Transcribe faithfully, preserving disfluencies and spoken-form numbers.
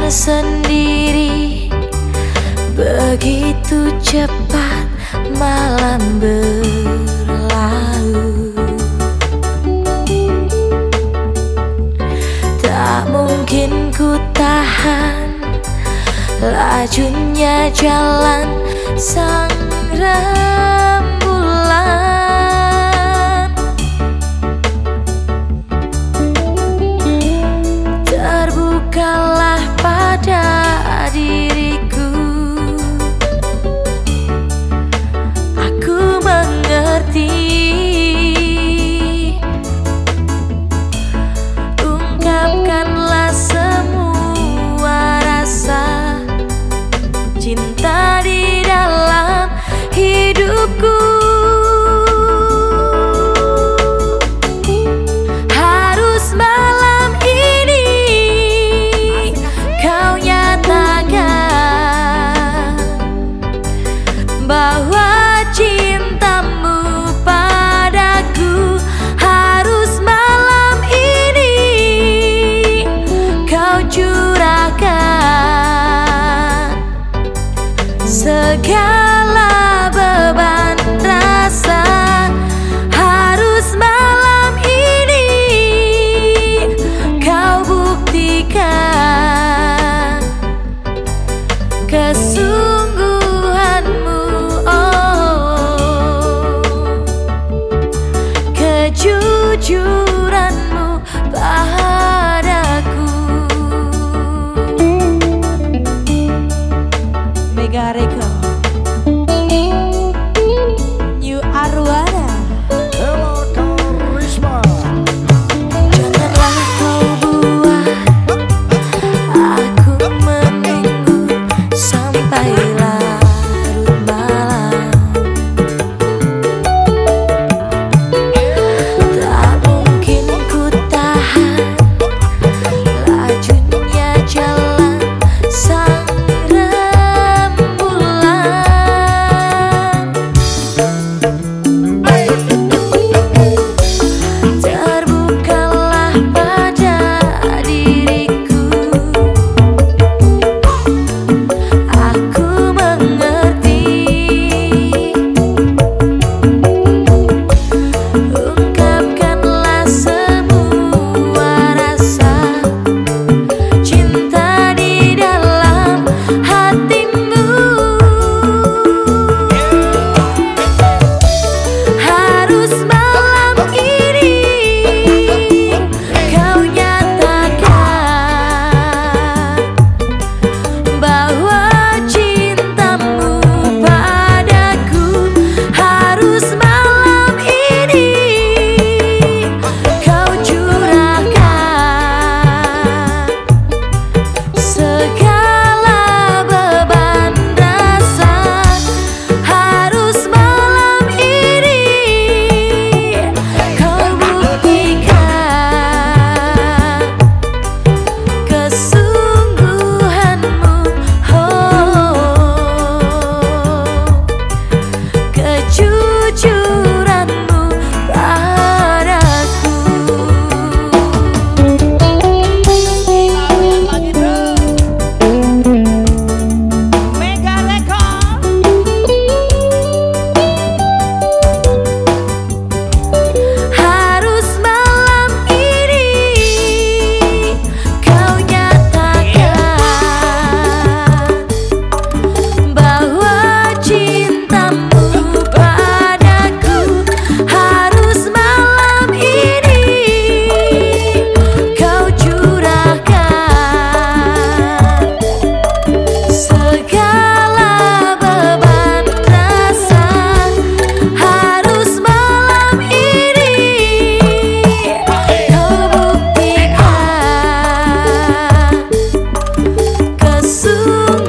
sendiri. Begitu cepat malam berlalu. Tak mungkin ku tahan lajunya jalan sang rembulan. Terbukalah pada diriku, aku mengerti. Ungkapkanlah semua rasa cinta di dalam hidupku. Harus malam ini kau nyatakan bahwa cintamu padaku. Harus malam ini kau curahkan segala beban rasa. Harus malam ini kau buktikan kesungguhanmu, oh, kejujuranmu padaku. Mega Record New Arwana. Ella Karisma. Janganlah kau buat aku menunggu sampai larut malam. Tak mungkin ku tahan lajunya jalan sang rembulan. Terbukalah pada diriku, aku mengerti. Ungkapkanlah semua rasa cinta di dalam hatimu. Harus malam ini kau nyatakan bahwa cintamu padaku. Harus malam ini kau curahkan segala beban rasa. Harus malam ini kau buktikan kesungguhanmu, oh, kejujuranmu padaku. Mega Record. Harus malam ini kau nyatakan bahwa cintamu padaku. Harus malam ini kau curahkan segala beban rasa. Harus malam ini kau buktikan kesungguhanmu,